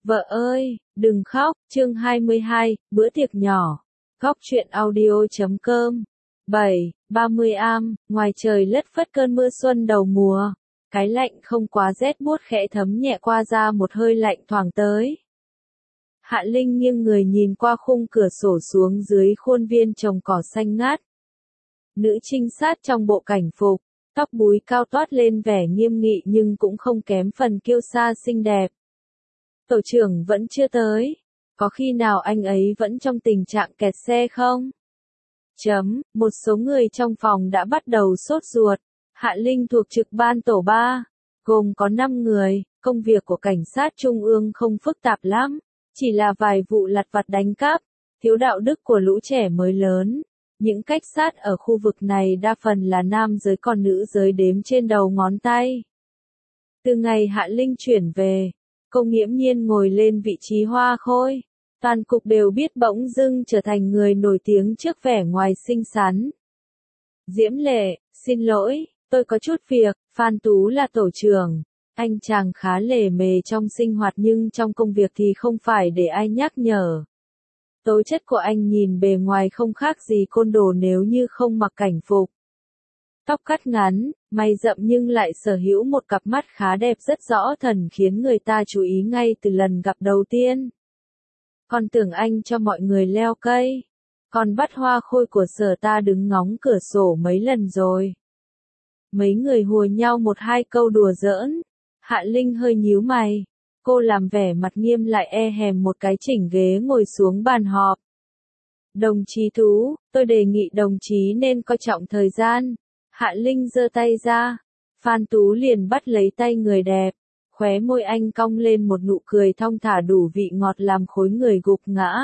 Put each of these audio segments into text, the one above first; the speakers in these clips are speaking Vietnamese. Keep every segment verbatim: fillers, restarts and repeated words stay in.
Vợ ơi, đừng khóc, chương hai mươi hai, bữa tiệc nhỏ. Góc truyện audio chấm com. bảy, ba mươi am, ngoài trời lất phất cơn mưa xuân đầu mùa. Cái lạnh không quá rét buốt khẽ thấm nhẹ qua da một hơi lạnh thoảng tới. Hạ Linh nghiêng người nhìn qua khung cửa sổ xuống dưới khuôn viên trồng cỏ xanh ngát. Nữ trinh sát trong bộ cảnh phục, tóc búi cao toát lên vẻ nghiêm nghị nhưng cũng không kém phần kiêu sa xinh đẹp. Tổ trưởng vẫn chưa tới. Có khi nào anh ấy vẫn trong tình trạng kẹt xe không? Chấm, một số người trong phòng đã bắt đầu sốt ruột. Hạ Linh thuộc trực ban tổ ba, gồm có năm người, công việc của cảnh sát trung ương không phức tạp lắm, chỉ là vài vụ lặt vặt đánh cắp, thiếu đạo đức của lũ trẻ mới lớn. Những cách sát ở khu vực này đa phần là nam giới còn nữ giới đếm trên đầu ngón tay. Từ ngày Hạ Linh chuyển về, cô nghiễm nhiên ngồi lên vị trí hoa khôi. Toàn cục đều biết bỗng dưng trở thành người nổi tiếng trước vẻ ngoài xinh xắn. Diễm Lệ, xin lỗi, tôi có chút việc. Phan Tú là tổ trưởng. Anh chàng khá lề mề trong sinh hoạt nhưng trong công việc thì không phải để ai nhắc nhở. Tố chất của anh nhìn bề ngoài không khác gì côn đồ nếu như không mặc cảnh phục. Tóc cắt ngắn, mày rậm nhưng lại sở hữu một cặp mắt khá đẹp rất rõ thần khiến người ta chú ý ngay từ lần gặp đầu tiên. Còn tưởng anh cho mọi người leo cây. Còn bắt hoa khôi của sở ta đứng ngóng cửa sổ mấy lần rồi. Mấy người hùa nhau một hai câu đùa giỡn. Hạ Linh hơi nhíu mày. Cô làm vẻ mặt nghiêm lại e hèm một cái chỉnh ghế ngồi xuống bàn họp. Đồng chí Tú, tôi đề nghị đồng chí nên coi trọng thời gian. Hạ Linh giơ tay ra. Phan Tú liền bắt lấy tay người đẹp. Khóe môi anh cong lên một nụ cười thong thả đủ vị ngọt làm khối người gục ngã.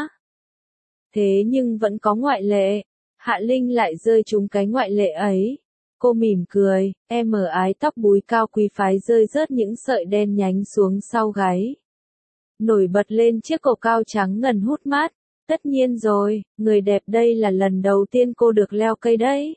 Thế nhưng vẫn có ngoại lệ. Hạ Linh lại rơi trúng cái ngoại lệ ấy. Cô mỉm cười, em ở ái tóc búi cao quý phái rơi rớt những sợi đen nhánh xuống sau gáy. Nổi bật lên chiếc cổ cao trắng ngần hút mát. Tất nhiên rồi, người đẹp đây là lần đầu tiên cô được leo cây đấy.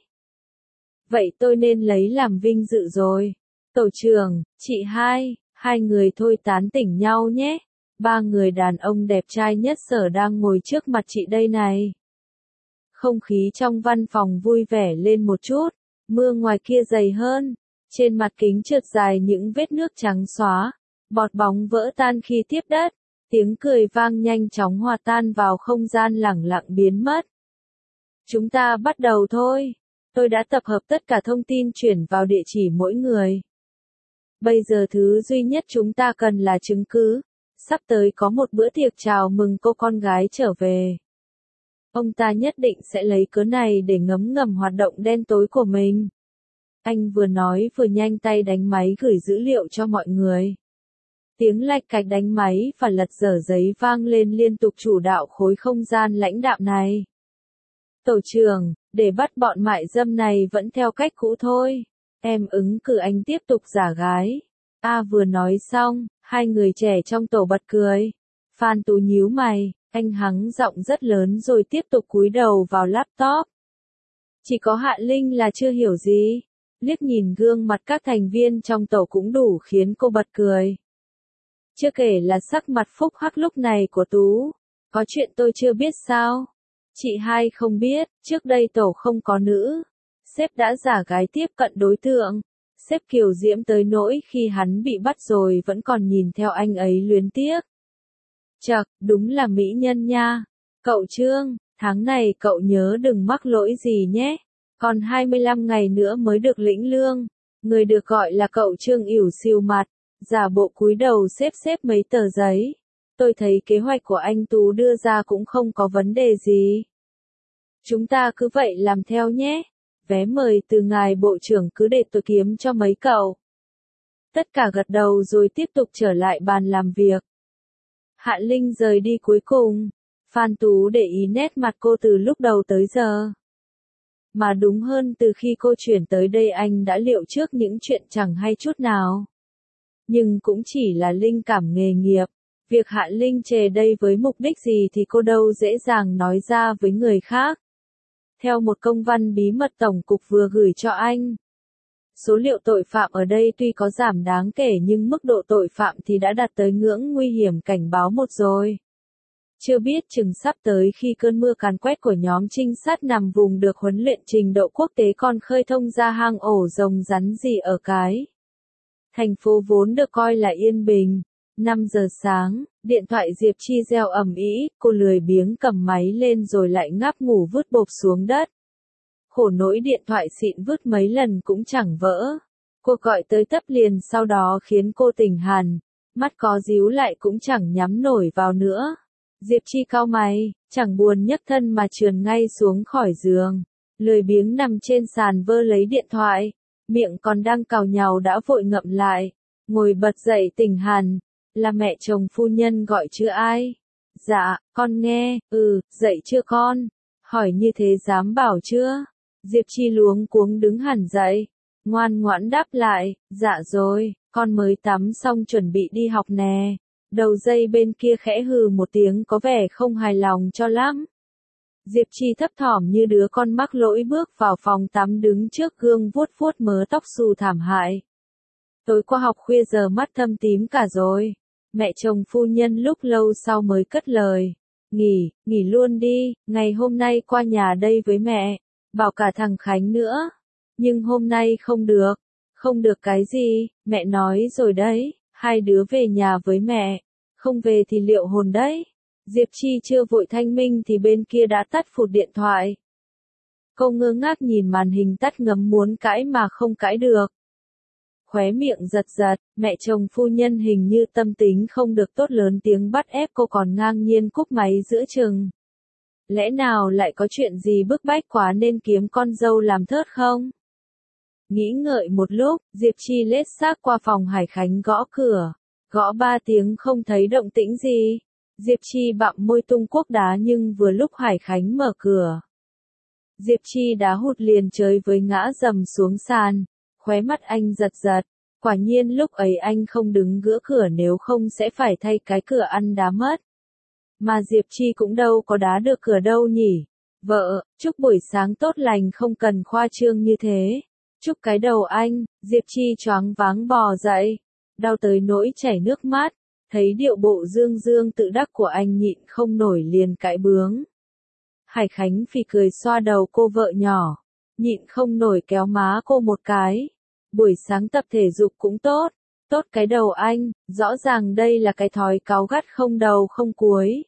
Vậy tôi nên lấy làm vinh dự rồi. Tổ trưởng, chị hai, hai người thôi tán tỉnh nhau nhé. Ba người đàn ông đẹp trai nhất sở đang ngồi trước mặt chị đây này. Không khí trong văn phòng vui vẻ lên một chút. Mưa ngoài kia dày hơn. Trên mặt kính trượt dài những vết nước trắng xóa. Bọt bóng vỡ tan khi tiếp đất. Tiếng cười vang nhanh chóng hòa tan vào không gian lẳng lặng biến mất. Chúng ta bắt đầu thôi. Tôi đã tập hợp tất cả thông tin chuyển vào địa chỉ mỗi người. Bây giờ thứ duy nhất chúng ta cần là chứng cứ. Sắp tới có một bữa tiệc chào mừng cô con gái trở về. Ông ta nhất định sẽ lấy cớ này để ngấm ngầm hoạt động đen tối của mình. Anh vừa nói vừa nhanh tay đánh máy gửi dữ liệu cho mọi người. Tiếng lạch cạch đánh máy và lật dở giấy vang lên liên tục chủ đạo khối không gian lãnh đạm này. Tổ trưởng, để bắt bọn mại dâm này vẫn theo cách cũ thôi. Em ứng cử anh tiếp tục giả gái. A vừa nói xong, hai người trẻ trong tổ bật cười. Phan Tú nhíu mày, anh hắng giọng rất lớn rồi tiếp tục cúi đầu vào laptop. Chỉ có Hạ Linh là chưa hiểu gì. Liếc nhìn gương mặt các thành viên trong tổ cũng đủ khiến cô bật cười. Chưa kể là sắc mặt phúc hắc lúc này của Tú. Có chuyện tôi chưa biết sao? Chị hai không biết, trước đây tổ không có nữ. Sếp đã giả gái tiếp cận đối tượng. Sếp kiều diễm tới nỗi khi hắn bị bắt rồi vẫn còn nhìn theo anh ấy luyến tiếc. Chậc, đúng là mỹ nhân nha. Cậu Trương, tháng này cậu nhớ đừng mắc lỗi gì nhé. Còn hai mươi lăm ngày nữa mới được lĩnh lương. Người được gọi là cậu Trương ỉu xìu mặt, giả bộ cúi đầu xếp xếp mấy tờ giấy. Tôi thấy kế hoạch của anh Tú đưa ra cũng không có vấn đề gì. Chúng ta cứ vậy làm theo nhé. Vé mời từ ngài bộ trưởng cứ để tôi kiếm cho mấy cậu. Tất cả gật đầu rồi tiếp tục trở lại bàn làm việc. Hạ Linh rời đi cuối cùng. Phan Tú để ý nét mặt cô từ lúc đầu tới giờ. Mà đúng hơn từ khi cô chuyển tới đây anh đã liệu trước những chuyện chẳng hay chút nào. Nhưng cũng chỉ là linh cảm nghề nghiệp. Việc Hạ Linh chề đây với mục đích gì thì cô đâu dễ dàng nói ra với người khác. Theo một công văn bí mật tổng cục vừa gửi cho anh. Số liệu tội phạm ở đây tuy có giảm đáng kể nhưng mức độ tội phạm thì đã đạt tới ngưỡng nguy hiểm cảnh báo một rồi. Chưa biết chừng sắp tới khi cơn mưa càn quét của nhóm trinh sát nằm vùng được huấn luyện trình độ quốc tế còn khơi thông ra hang ổ rồng rắn gì ở cái. Thành phố vốn được coi là yên bình. năm giờ sáng, điện thoại Diệp Chi reo ầm ĩ, cô lười biếng cầm máy lên rồi lại ngáp ngủ vứt bộp xuống đất. Khổ nỗi điện thoại xịn vứt mấy lần cũng chẳng vỡ. Cuộc gọi tới tấp liền sau đó khiến cô tỉnh hẳn, mắt có díu lại cũng chẳng nhắm nổi vào nữa. Diệp Chi cau mày, chẳng buồn nhấc thân mà trườn ngay xuống khỏi giường. Lười biếng nằm trên sàn vơ lấy điện thoại, miệng còn đang cào nhàu đã vội ngậm lại. Ngồi bật dậy tỉnh hẳn, là mẹ chồng phu nhân gọi chứ ai? Dạ, con nghe, ừ, dậy chưa con? Hỏi như thế dám bảo chưa? Diệp Chi luống cuống đứng hẳn dậy, ngoan ngoãn đáp lại, dạ rồi, con mới tắm xong chuẩn bị đi học nè. Đầu dây bên kia khẽ hừ một tiếng có vẻ không hài lòng cho lắm. Diệp Chi thấp thỏm như đứa con mắc lỗi bước vào phòng tắm đứng trước gương vuốt vuốt mớ tóc xù thảm hại. Tối qua học khuya giờ mắt thâm tím cả rồi. Mẹ chồng phu nhân lúc lâu sau mới cất lời. Nghỉ, nghỉ luôn đi, ngày hôm nay qua nhà đây với mẹ. Bảo cả thằng Khánh nữa. Nhưng hôm nay không được. Không được cái gì, mẹ nói rồi đấy, hai đứa về nhà với mẹ. Không về thì liệu hồn đấy. Diệp Chi chưa vội thanh minh thì bên kia đã tắt phụt điện thoại. Cô ngơ ngác nhìn màn hình tắt ngấm muốn cãi mà không cãi được. Khóe miệng giật giật, mẹ chồng phu nhân hình như tâm tính không được tốt lớn tiếng bắt ép cô còn ngang nhiên cúp máy giữa chừng. Lẽ nào lại có chuyện gì bức bách quá nên kiếm con dâu làm thớt không? Nghĩ ngợi một lúc, Diệp Chi lết xác qua phòng Hải Khánh gõ cửa. Gõ ba tiếng không thấy động tĩnh gì. Diệp Chi bặm môi tung cuốc đá nhưng vừa lúc Hải Khánh mở cửa. Diệp Chi đá hụt liền chơi với ngã dầm xuống sàn. Khóe mắt anh giật giật. Quả nhiên lúc ấy anh không đứng gỡ cửa nếu không sẽ phải thay cái cửa ăn đá mất. Mà Diệp Chi cũng đâu có đá được cửa đâu nhỉ. Vợ, chúc buổi sáng tốt lành không cần khoa trương như thế. Chúc cái đầu anh, Diệp Chi choáng váng bò dậy. Đau tới nỗi chảy nước mắt. Thấy điệu bộ dương dương tự đắc của anh nhịn không nổi liền cãi bướng. Hải Khánh phì cười xoa đầu cô vợ nhỏ. Nhịn không nổi kéo má cô một cái. Buổi sáng tập thể dục cũng tốt. Tốt cái đầu anh, rõ ràng đây là cái thói cáu gắt không đầu không cuối.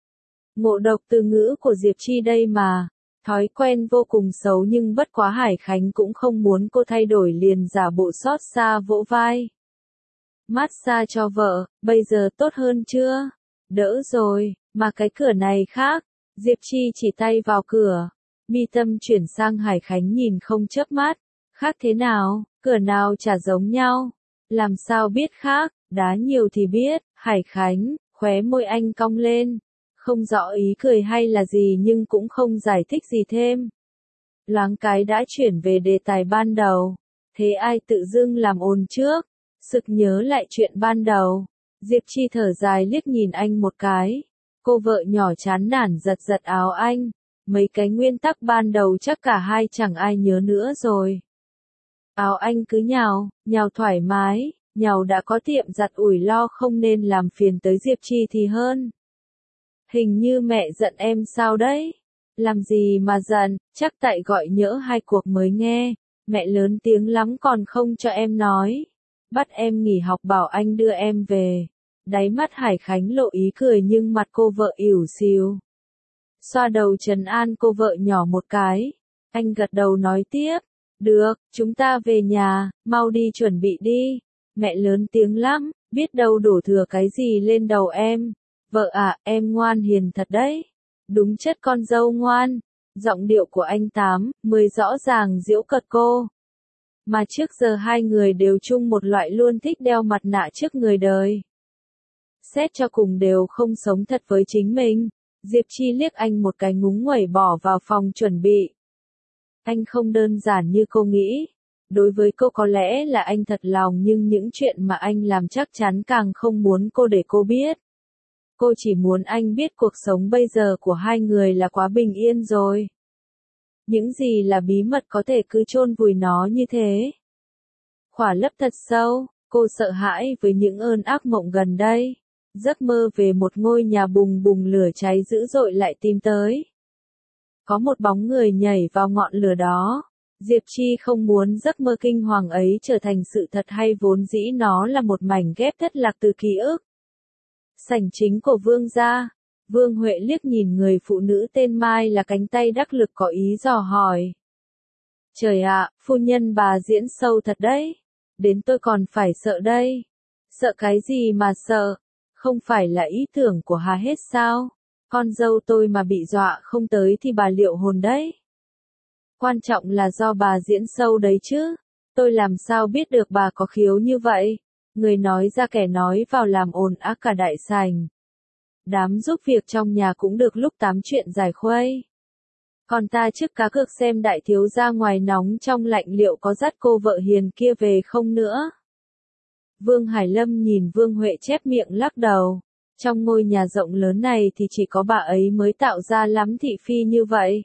Ngộ độc từ ngữ của Diệp Chi đây mà. Thói quen vô cùng xấu nhưng bất quá Hải Khánh cũng không muốn cô thay đổi liền giả bộ xót xa vỗ vai. Massage cho vợ, bây giờ tốt hơn chưa? Đỡ rồi, mà cái cửa này khác. Diệp Chi chỉ tay vào cửa. Mi tâm chuyển sang Hải Khánh nhìn không chớp mắt. Khác thế nào, cửa nào chả giống nhau. Làm sao biết khác, đá nhiều thì biết. Hải Khánh, khóe môi anh cong lên. Không rõ ý cười hay là gì nhưng cũng không giải thích gì thêm. Loáng cái đã chuyển về đề tài ban đầu. Thế ai tự dưng làm ồn trước? Sực nhớ lại chuyện ban đầu. Diệp Chi thở dài liếc nhìn anh một cái. Cô vợ nhỏ chán nản giật giật áo anh. Mấy cái nguyên tắc ban đầu chắc cả hai chẳng ai nhớ nữa rồi. Áo anh cứ nhào, nhào thoải mái, nhào đã có tiệm giặt ủi lo không nên làm phiền tới Diệp Chi thì hơn. Hình như mẹ giận em sao đấy? Làm gì mà giận, chắc tại gọi nhỡ hai cuộc mới nghe. Mẹ lớn tiếng lắm còn không cho em nói. Bắt em nghỉ học bảo anh đưa em về. Đáy mắt Hải Khánh lộ ý cười nhưng mặt cô vợ ỉu xìu. Xoa đầu trấn an cô vợ nhỏ một cái. Anh gật đầu nói tiếp. Được, chúng ta về nhà, mau đi chuẩn bị đi. Mẹ lớn tiếng lắm, biết đâu đổ thừa cái gì lên đầu em. Vợ à, em ngoan hiền thật đấy. Đúng chất con dâu ngoan. Giọng điệu của anh tám, mười rõ ràng giễu cợt cô. Mà trước giờ hai người đều chung một loại luôn thích đeo mặt nạ trước người đời. Xét cho cùng đều không sống thật với chính mình. Diệp Chi liếc anh một cái ngúng nguẩy bỏ vào phòng chuẩn bị. Anh không đơn giản như cô nghĩ. Đối với cô có lẽ là anh thật lòng nhưng những chuyện mà anh làm chắc chắn càng không muốn cô để cô biết. Cô chỉ muốn anh biết cuộc sống bây giờ của hai người là quá bình yên rồi. Những gì là bí mật có thể cứ chôn vùi nó như thế. khỏa lấp thật sâu, cô sợ hãi với những ơn ác mộng gần đây. Giấc mơ về một ngôi nhà bùng bùng lửa cháy dữ dội lại tìm tới. Có một bóng người nhảy vào ngọn lửa đó. Diệp Chi không muốn giấc mơ kinh hoàng ấy trở thành sự thật hay vốn dĩ nó là một mảnh ghép thất lạc từ ký ức. Sảnh chính của Vương gia. Vương Huệ liếc nhìn người phụ nữ tên Mai là cánh tay đắc lực có ý dò hỏi. Trời ạ, phu nhân bà diễn sâu thật đấy. Đến tôi còn phải sợ đây. Sợ cái gì mà sợ? Không phải là ý tưởng của Hà hết sao? Con dâu tôi mà bị dọa không tới thì bà liệu hồn đấy. Quan trọng là do bà diễn sâu đấy chứ. Tôi làm sao biết được bà có khiếu như vậy? Người nói ra kẻ nói vào làm ồn ào cả đại sảnh. Đám giúp việc trong nhà cũng được lúc tám chuyện giải khuây. Còn ta trước cá cược xem đại thiếu gia ngoài nóng trong lạnh liệu có dắt cô vợ hiền kia về không nữa. Vương Hải Lâm nhìn Vương Huệ chép miệng lắc đầu. Trong ngôi nhà rộng lớn này thì chỉ có bà ấy mới tạo ra lắm thị phi như vậy.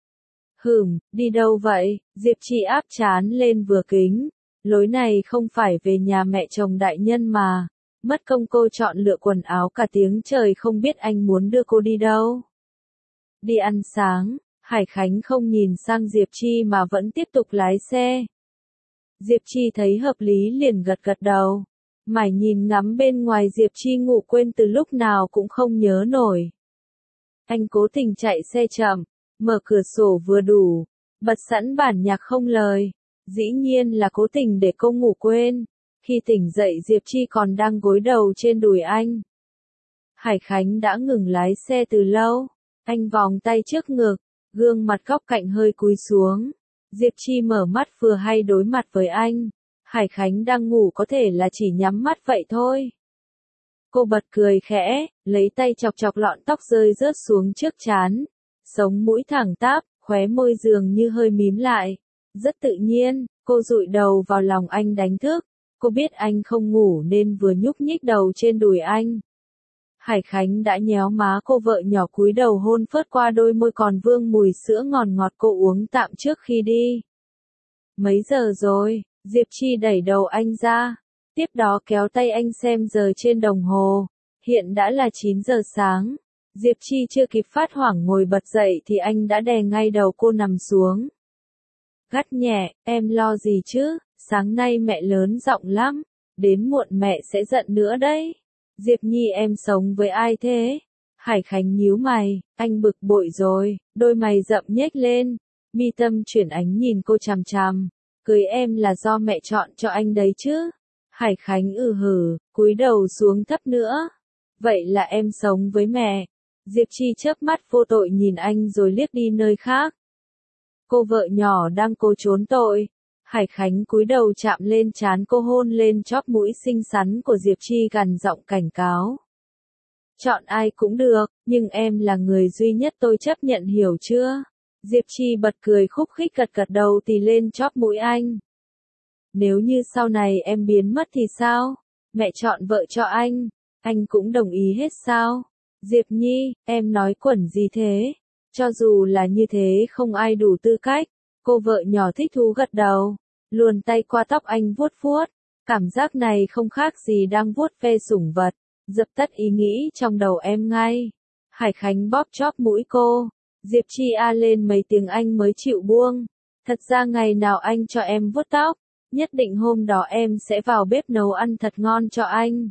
Hừm, đi đâu vậy? Diệp Chi áp trán lên vừa kính. Lối này không phải về nhà mẹ chồng đại nhân mà. Mất công cô chọn lựa quần áo cả tiếng trời không biết anh muốn đưa cô đi đâu. Đi ăn sáng, Hải Khánh không nhìn sang Diệp Chi mà vẫn tiếp tục lái xe. Diệp Chi thấy hợp lý liền gật gật đầu. Mải nhìn ngắm bên ngoài Diệp Chi ngủ quên từ lúc nào cũng không nhớ nổi. Anh cố tình chạy xe chậm, mở cửa sổ vừa đủ, bật sẵn bản nhạc không lời. Dĩ nhiên là cố tình để cô ngủ quên. Khi tỉnh dậy Diệp Chi còn đang gối đầu trên đùi anh. Hải Khánh đã ngừng lái xe từ lâu. Anh vòng tay trước ngực, gương mặt góc cạnh hơi cúi xuống. Diệp Chi mở mắt vừa hay đối mặt với anh. Hải Khánh đang ngủ có thể là chỉ nhắm mắt vậy thôi. Cô bật cười khẽ, lấy tay chọc chọc lọn tóc rơi rớt xuống trước trán. Sống mũi thẳng tắp, khóe môi dường như hơi mím lại. Rất tự nhiên, cô dụi đầu vào lòng anh đánh thức. Cô biết anh không ngủ nên vừa nhúc nhích đầu trên đùi anh. Hải Khánh đã nhéo má cô vợ nhỏ cúi đầu hôn phớt qua đôi môi còn vương mùi sữa ngọt ngọt cô uống tạm trước khi đi. Mấy giờ rồi? Diệp Chi đẩy đầu anh ra. Tiếp đó kéo tay anh xem giờ trên đồng hồ. Hiện đã là chín giờ sáng. Diệp Chi chưa kịp phát hoảng ngồi bật dậy thì anh đã đè ngay đầu cô nằm xuống. Gắt nhẹ, em lo gì chứ? Sáng nay mẹ lớn giọng lắm. Đến muộn mẹ sẽ giận nữa đấy. Diệp Nhi em sống với ai thế? Hải Khánh nhíu mày, anh bực bội rồi, đôi mày rậm nhếch lên. Mi Tâm chuyển ánh nhìn cô chằm chằm. Cưới em là do mẹ chọn cho anh đấy chứ? Hải Khánh ừ hử, cúi đầu xuống thấp nữa. Vậy là em sống với mẹ. Diệp Chi chớp mắt vô tội nhìn anh rồi liếc đi nơi khác. Cô vợ nhỏ đang cố trốn tội. Hải Khánh cúi đầu chạm lên trán cô hôn lên chóp mũi xinh xắn của Diệp Chi gằn giọng cảnh cáo. Chọn ai cũng được, nhưng em là người duy nhất tôi chấp nhận hiểu chưa? Diệp Chi bật cười khúc khích gật gật đầu tì lên chóp mũi anh. Nếu như sau này em biến mất thì sao? Mẹ chọn vợ cho anh, anh cũng đồng ý hết sao? Diệp Nhi, em nói quẩn gì thế? Cho dù là như thế không ai đủ tư cách. Cô vợ nhỏ thích thú gật đầu, luồn tay qua tóc anh vuốt vuốt. Cảm giác này không khác gì đang vuốt ve sủng vật, dập tắt ý nghĩ trong đầu em ngay. Hải Khánh bóp chóp mũi cô, Diệp Chi a lên mấy tiếng anh mới chịu buông. Thật ra ngày nào anh cho em vuốt tóc, nhất định hôm đó em sẽ vào bếp nấu ăn thật ngon cho anh.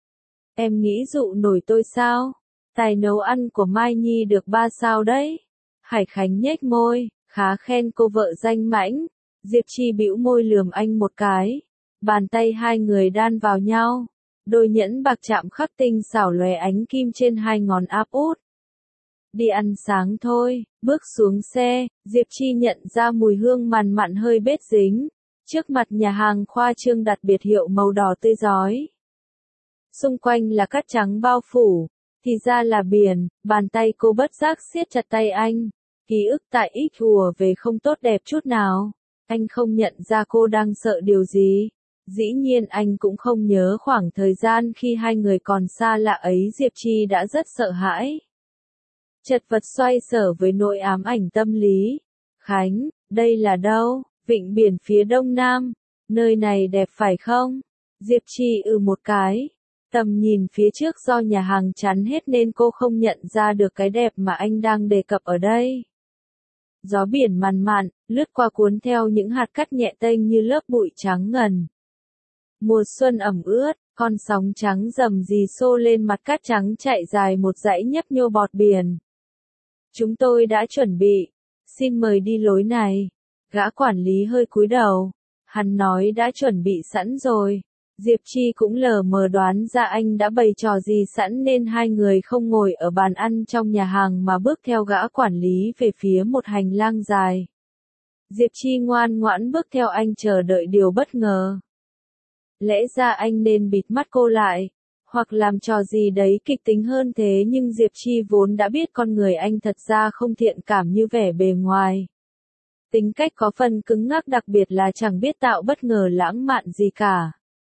Em nghĩ dụ nổi tôi sao? Tài nấu ăn của Mai Nhi được ba sao đấy. Hải Khánh nhếch môi, khá khen cô vợ danh mãnh. Diệp Chi bĩu môi lườm anh một cái. Bàn tay hai người đan vào nhau. Đôi nhẫn bạc chạm khắc tinh xảo lóe ánh kim trên hai ngón áp út. Đi ăn sáng thôi, bước xuống xe, Diệp Chi nhận ra mùi hương mằn mặn hơi bết dính. Trước mặt nhà hàng khoa trương đặt biệt hiệu màu đỏ tươi rói. Xung quanh là cát trắng bao phủ, thì ra là biển, bàn tay cô bất giác siết chặt tay anh. Ký ức tại ít hùa về không tốt đẹp chút nào. Anh không nhận ra cô đang sợ điều gì. Dĩ nhiên anh cũng không nhớ khoảng thời gian khi hai người còn xa lạ ấy Diệp Chi đã rất sợ hãi. Chật vật xoay sở với nỗi ám ảnh tâm lý. Khánh, đây là đâu? Vịnh biển phía đông nam. Nơi này đẹp phải không? Diệp Chi ừ một cái. Tầm nhìn phía trước do nhà hàng chắn hết nên cô không nhận ra được cái đẹp mà anh đang đề cập ở đây. Gió biển màn mạn, lướt qua cuốn theo những hạt cát nhẹ tênh như lớp bụi trắng ngần. Mùa xuân ẩm ướt, con sóng trắng rầm rì xô lên mặt cát trắng chạy dài một dãy nhấp nhô bọt biển. Chúng tôi đã chuẩn bị, xin mời đi lối này. Gã quản lý hơi cúi đầu, hắn nói đã chuẩn bị sẵn rồi. Diệp Chi cũng lờ mờ đoán ra anh đã bày trò gì sẵn nên hai người không ngồi ở bàn ăn trong nhà hàng mà bước theo gã quản lý về phía một hành lang dài. Diệp Chi ngoan ngoãn bước theo anh chờ đợi điều bất ngờ. Lẽ ra anh nên bịt mắt cô lại, hoặc làm trò gì đấy kịch tính hơn thế nhưng Diệp Chi vốn đã biết con người anh thật ra không thiện cảm như vẻ bề ngoài. Tính cách có phần cứng ngắc đặc biệt là chẳng biết tạo bất ngờ lãng mạn gì cả.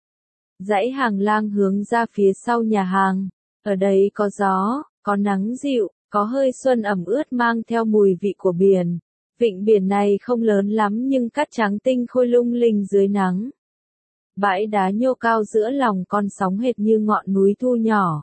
Dãy hàng lang hướng ra phía sau nhà hàng, ở đây có gió, có nắng dịu, có hơi xuân ẩm ướt mang theo mùi vị của biển. Vịnh biển này không lớn lắm nhưng cát trắng tinh khôi lung linh dưới nắng. Bãi đá nhô cao giữa lòng con sóng hệt như ngọn núi thu nhỏ.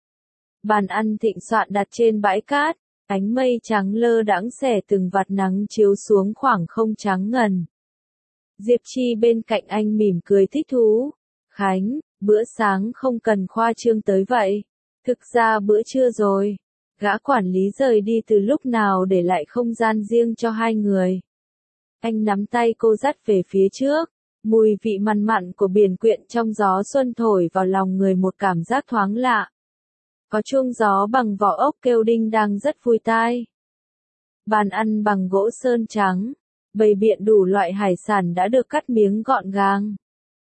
Bàn ăn thịnh soạn đặt trên bãi cát, ánh mây trắng lơ đãng xẻ từng vạt nắng chiếu xuống khoảng không trắng ngần. Diệp Chi bên cạnh anh mỉm cười thích thú. Khánh, bữa sáng không cần khoa trương tới vậy. Thực ra bữa trưa rồi. Gã quản lý rời đi từ lúc nào để lại không gian riêng cho hai người. Anh nắm tay cô dắt về phía trước. Mùi vị mặn mặn của biển quyện trong gió xuân thổi vào lòng người một cảm giác thoáng lạ. Có chuông gió bằng vỏ ốc kêu đinh đang rất vui tai. Bàn ăn bằng gỗ sơn trắng, bày biện đủ loại hải sản đã được cắt miếng gọn gàng.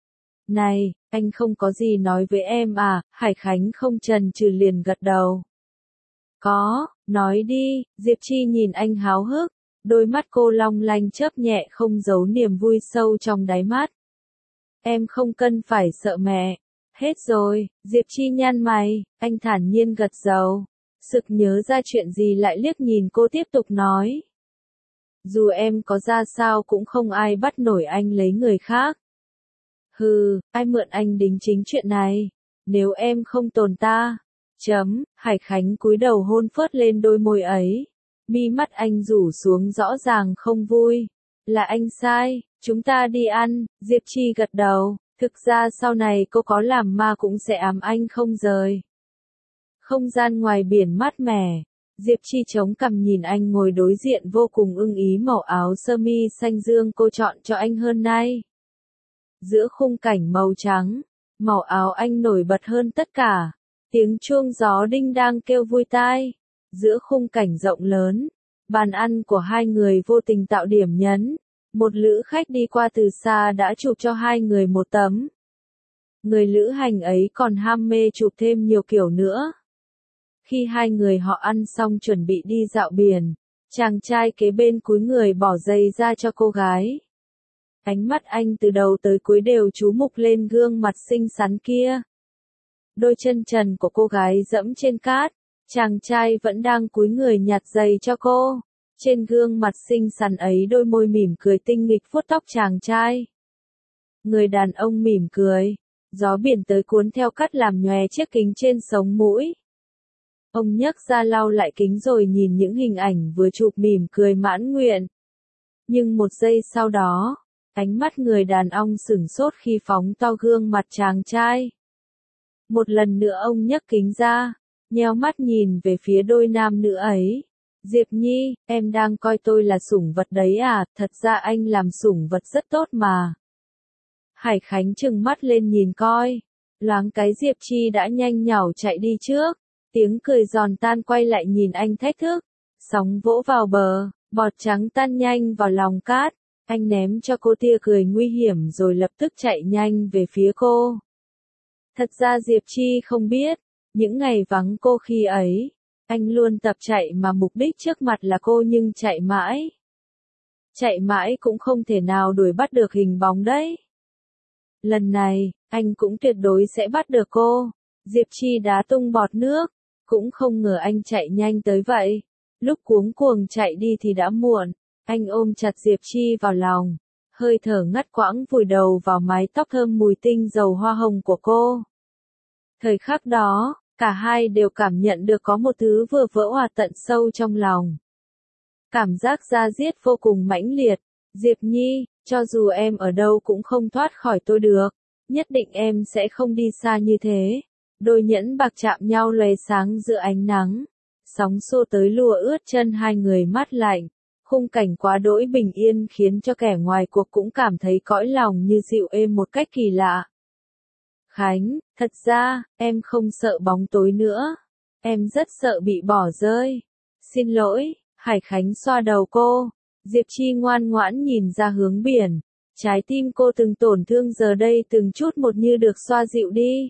Này, anh không có gì nói với em à? Hải Khánh không chần chừ liền gật đầu. Có, nói đi. Diệp Chi nhìn anh háo hức, đôi mắt cô long lanh chớp nhẹ không giấu niềm vui sâu trong đáy mắt. Em không cần phải sợ mẹ. Hết rồi. Diệp Chi nhăn mày, anh thản nhiên gật đầu. Sực nhớ ra chuyện gì lại liếc nhìn cô tiếp tục nói. Dù em có ra sao cũng không ai bắt nổi anh lấy người khác. Hừ, ai mượn anh đính chính chuyện này. Nếu em không tồn ta. Chấm, Hải Khánh cúi đầu hôn phớt lên đôi môi ấy. Mi mắt anh rủ xuống rõ ràng không vui. Là anh sai, chúng ta đi ăn. Diệp Chi gật đầu. Thực ra sau này cô có làm ma cũng sẽ ám anh không rời. Không gian ngoài biển mát mẻ. Diệp Chi chống cằm nhìn anh ngồi đối diện vô cùng ưng ý màu áo sơ mi xanh dương cô chọn cho anh hơn nay. Giữa khung cảnh màu trắng, màu áo anh nổi bật hơn tất cả. Tiếng chuông gió đinh đang kêu vui tai. Giữa khung cảnh rộng lớn, bàn ăn của hai người vô tình tạo điểm nhấn. Một lữ khách đi qua từ xa đã chụp cho hai người một tấm. Người lữ hành ấy còn ham mê chụp thêm nhiều kiểu nữa. Khi hai người họ ăn xong chuẩn bị đi dạo biển, chàng trai kế bên cúi người bỏ giày ra cho cô gái. Ánh mắt anh từ đầu tới cuối đều chú mục lên gương mặt xinh xắn kia. Đôi chân trần của cô gái dẫm trên cát, chàng trai vẫn đang cúi người nhặt giày cho cô. Trên gương mặt xinh xắn ấy đôi môi mỉm cười tinh nghịch vuốt tóc chàng trai. Người đàn ông mỉm cười, gió biển tới cuốn theo cát làm nhòe chiếc kính trên sống mũi. Ông nhấc ra lau lại kính rồi nhìn những hình ảnh vừa chụp mỉm cười mãn nguyện. Nhưng một giây sau đó, ánh mắt người đàn ông sửng sốt khi phóng to gương mặt chàng trai. Một lần nữa ông nhấc kính ra, nheo mắt nhìn về phía đôi nam nữ ấy. Diệp Nhi, em đang coi tôi là sủng vật đấy à? Thật ra anh làm sủng vật rất tốt mà. Hải Khánh trừng mắt lên nhìn coi. Loáng cái Diệp Chi đã nhanh nhảu chạy đi trước. Tiếng cười giòn tan quay lại nhìn anh thách thức. Sóng vỗ vào bờ, bọt trắng tan nhanh vào lòng cát. Anh ném cho cô tia cười nguy hiểm rồi lập tức chạy nhanh về phía cô. Thật ra Diệp Chi không biết, những ngày vắng cô khi ấy, anh luôn tập chạy mà mục đích trước mặt là cô nhưng chạy mãi. Chạy mãi cũng không thể nào đuổi bắt được hình bóng đấy. Lần này, anh cũng tuyệt đối sẽ bắt được cô. Diệp Chi đá tung bọt nước, cũng không ngờ anh chạy nhanh tới vậy. Lúc cuống cuồng chạy đi thì đã muộn, anh ôm chặt Diệp Chi vào lòng, hơi thở ngắt quãng vùi đầu vào mái tóc thơm mùi tinh dầu hoa hồng của cô. Thời khắc đó, cả hai đều cảm nhận được có một thứ vừa vỡ hòa tận sâu trong lòng. Cảm giác da diết vô cùng mãnh liệt. Diệp Nhi, cho dù em ở đâu cũng không thoát khỏi tôi được. Nhất định em sẽ không đi xa như thế. Đôi nhẫn bạc chạm nhau lóe sáng giữa ánh nắng. Sóng xô tới lùa ướt chân hai người mát lạnh. Khung cảnh quá đỗi bình yên khiến cho kẻ ngoài cuộc cũng cảm thấy cõi lòng như dịu êm một cách kỳ lạ. Khánh, thật ra, em không sợ bóng tối nữa. Em rất sợ bị bỏ rơi. Xin lỗi, Hải Khánh xoa đầu cô. Diệp Chi ngoan ngoãn nhìn ra hướng biển. Trái tim cô từng tổn thương giờ đây từng chút một như được xoa dịu đi.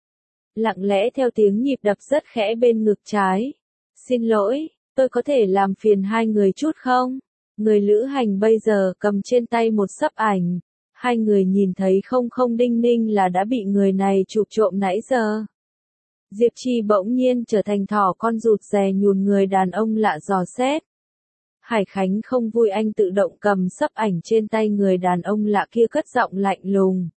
Lặng lẽ theo tiếng nhịp đập rất khẽ bên ngực trái. Xin lỗi, tôi có thể làm phiền hai người chút không? Người lữ hành bây giờ cầm trên tay một sấp ảnh. Hai người nhìn thấy không không đinh ninh là đã bị người này chụp trộm nãy giờ. Diệp Chi bỗng nhiên trở thành thỏ con rụt rè nhùn người đàn ông lạ dò xét. Hải Khánh không vui, anh tự động cầm sấp ảnh trên tay người đàn ông lạ kia cất giọng lạnh lùng.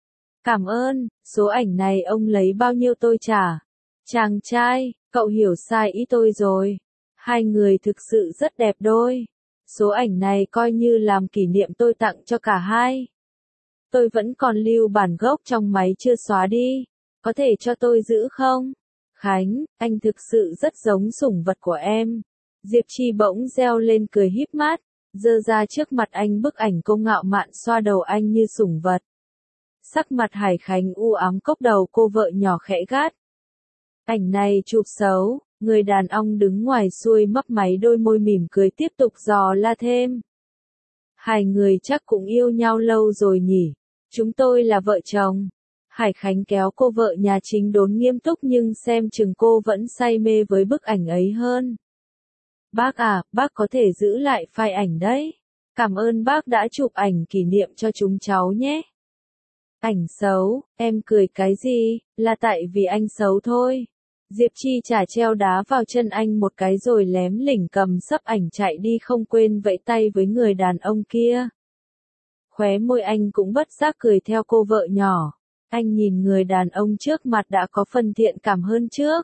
Cảm ơn, số ảnh này ông lấy bao nhiêu tôi trả? Chàng trai, cậu hiểu sai ý tôi rồi. Hai người thực sự rất đẹp đôi. Số ảnh này coi như làm kỷ niệm tôi tặng cho cả hai. Tôi vẫn còn lưu bản gốc trong máy chưa xóa đi. Có thể cho tôi giữ không? Khánh, anh thực sự rất giống sủng vật của em. Diệp Chi bỗng reo lên cười híp mắt, giơ ra trước mặt anh bức ảnh cô ngạo mạn xoa đầu anh như sủng vật. Sắc mặt Hải Khánh u ám, cốc đầu cô vợ nhỏ khẽ gắt. Ảnh này chụp xấu, người đàn ông đứng ngoài xuôi mấp máy đôi môi mỉm cười tiếp tục dò la thêm. Hai người chắc cũng yêu nhau lâu rồi nhỉ, chúng tôi là vợ chồng. Hải Khánh kéo cô vợ nhà chính đốn nghiêm túc nhưng xem chừng cô vẫn say mê với bức ảnh ấy hơn. Bác à, bác có thể giữ lại file ảnh đấy. Cảm ơn bác đã chụp ảnh kỷ niệm cho chúng cháu nhé. Ảnh xấu, em cười cái gì, là tại vì anh xấu thôi. Diệp Chi chả treo đá vào chân anh một cái rồi lém lỉnh cầm sấp ảnh chạy đi, không quên vẫy tay với người đàn ông kia. Khóe môi anh cũng bất giác cười theo cô vợ nhỏ. Anh nhìn người đàn ông trước mặt đã có phần thiện cảm hơn trước.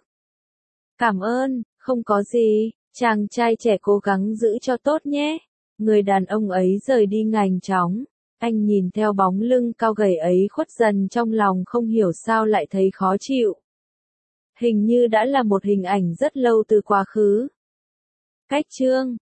Cảm ơn, không có gì, chàng trai trẻ cố gắng giữ cho tốt nhé. Người đàn ông ấy rời đi nhanh chóng. Anh nhìn theo bóng lưng cao gầy ấy khuất dần, trong lòng không hiểu sao lại thấy khó chịu. Hình như đã là một hình ảnh rất lâu từ quá khứ. Cách chương